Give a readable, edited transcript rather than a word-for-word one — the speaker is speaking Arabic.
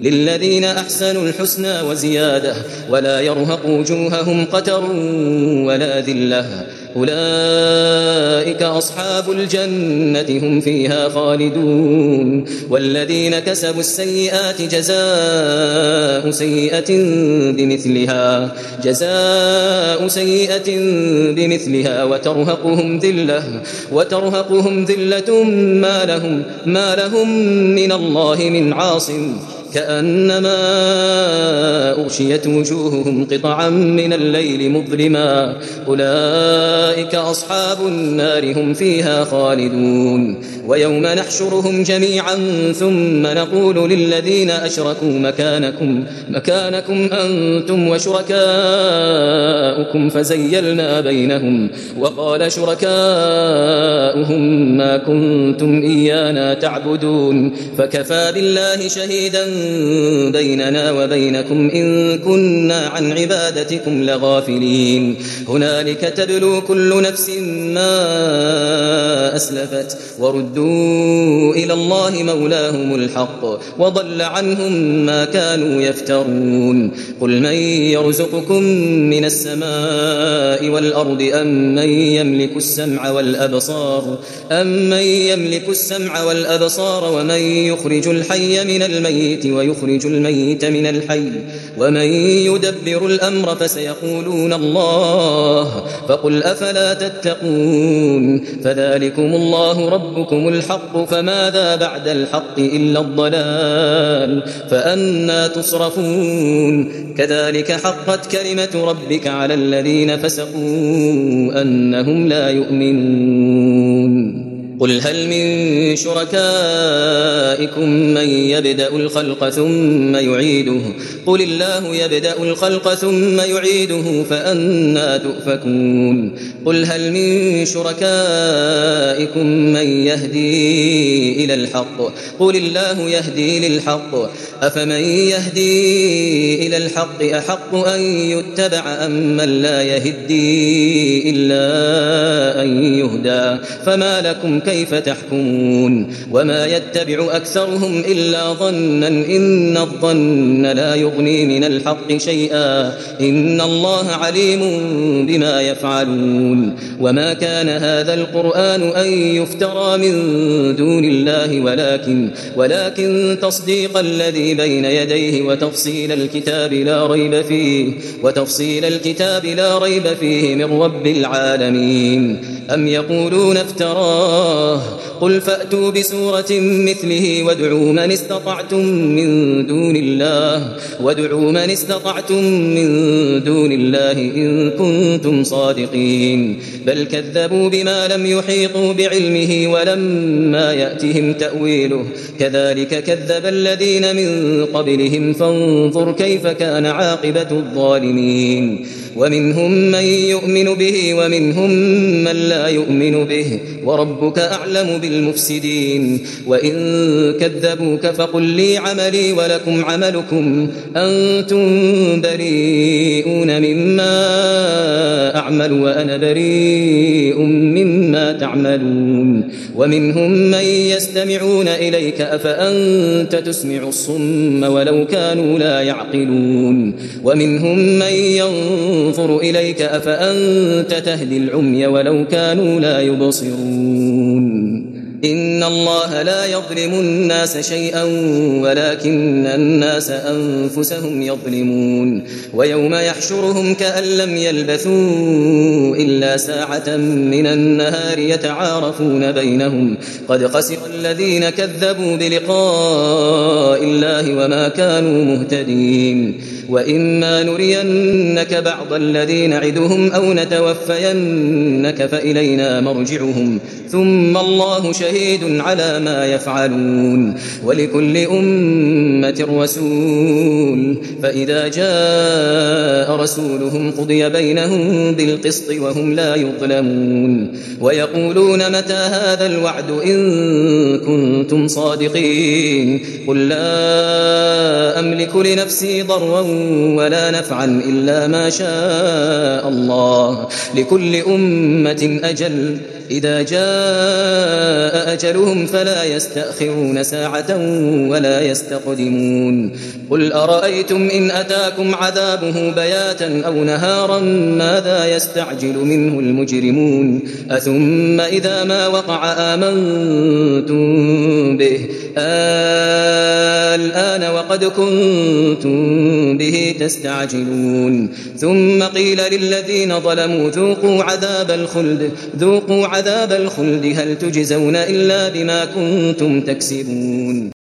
للذين أحسنوا الحسنى وزيادة ولا يرهق وجوههم قتر ولا ذلة أولئك أصحاب الجنة هم فيها خالدون والذين كسبوا السيئات جزاء سيئة بمثلها وترهقهم ذلة ما لهم من الله من عاصم كأنما أغشيت وجوههم قطعا من الليل مظلما أولئك أصحاب النار هم فيها خالدون ويوم نحشرهم جميعا ثم نقول للذين أشركوا مكانكم أنتم وشركاؤكم فزيلنا بينهم وقال شركاؤهم ما كنتم إيانا تعبدون فكفى بالله شهيدا بيننا وبينكم إن كنا عن عبادتكم لغافلين هنالك تبلو كل نفس ما أسلفت وردوا إلى الله مولاهم الحق وضل عنهم ما كانوا يفترون قل من يرزقكم من السماء والأرض أم من يملك السمع والأبصار ومن يخرج الحي من الميت ويخرج الميت من الحي ومن يدبر الأمر فسيقولون الله فقل أفلا تتقون فذلكم الله ربكم الحق فماذا بعد الحق إلا الضلال فأنى تصرفون كذلك حقت كلمة ربك على الذين فسقوا أنهم لا يؤمنون قل هل من شركائكم من يبدأ الخلق ثم يعيده قل الله يبدأ الخلق ثم يعيده فأنى تؤفكون قل هل من شركائكم من يهدي إلى الحق قل الله يهدي للحق أفمن يهدي إلى الحق أحق أن يتبع أم من لا يهدي إلا أن يهدى فما لكم كيف تحكمون وما يتبع أكثرهم إلا ظنا إن الظن لا يغني من الحق شيئا إن الله عليم بما يفعلون وما كان هذا القرآن أن يفترى من دون الله ولكن تصديق الذي بين يديه وتفصيل الكتاب لا ريب فيه من رب العالمين أم يقولون افتراه قل فأتوا بسورة مثله وادعوا من استطعتم من دون الله إن كنتم صادقين بل كذبوا بما لم يحيطوا بعلمه ولما يأتهم تأويله كذلك كذب الذين من قبلهم فانظر كيف كان عاقبة الظالمين ومنهم من يؤمن به ومنهم من لا يؤمن به وربك أعلم بالمفسدين وإن كذبوك فقل لي عملي ولكم عملكم أنتم بريئون مما أعمل وأنا بريء مما تعملون ومنهم من يستمعون إليك أفأنت تسمع الصم ولو كانوا لا يعقلون ومنهم من ينظر إليك أفأنت تهدي العمي ولو كانوا لا يبصرون إن الله لا يظلم الناس شيئا ولكن الناس أنفسهم يظلمون ويوم يحشرهم كأن لم يلبثوا إلا ساعة من النهار يتعارفون بينهم قد خسر الذين كذبوا بلقاء الله وما كانوا مهتدين وإما نرينك بعض الذي نعدهم أو نتوفينك فإلينا مرجعهم ثم الله شهيد على ما يفعلون ولكل أمة رسول فإذا جاء رسولهم قضي بينهم بالقسط وهم لا يظلمون ويقولون متى هذا الوعد إن كنتم صادقين قل لا أملك لنفسي ضرا ولا نفعا إلا ما شاء الله لكل أمة أجل إذا جاء أجلهم فلا يستأخرون ساعة ولا يستقدمون قل أرأيتم إن أتاكم عذابه بياتا أو نهارا ماذا يستعجل منه المجرمون أثم إذا ما وقع آمنتم به الآن وقد كنتم به تستعجلون ثم قيل للذين ظلموا ذوقوا عذاب الخلد هل تجزون إلا بما كنتم تكسبون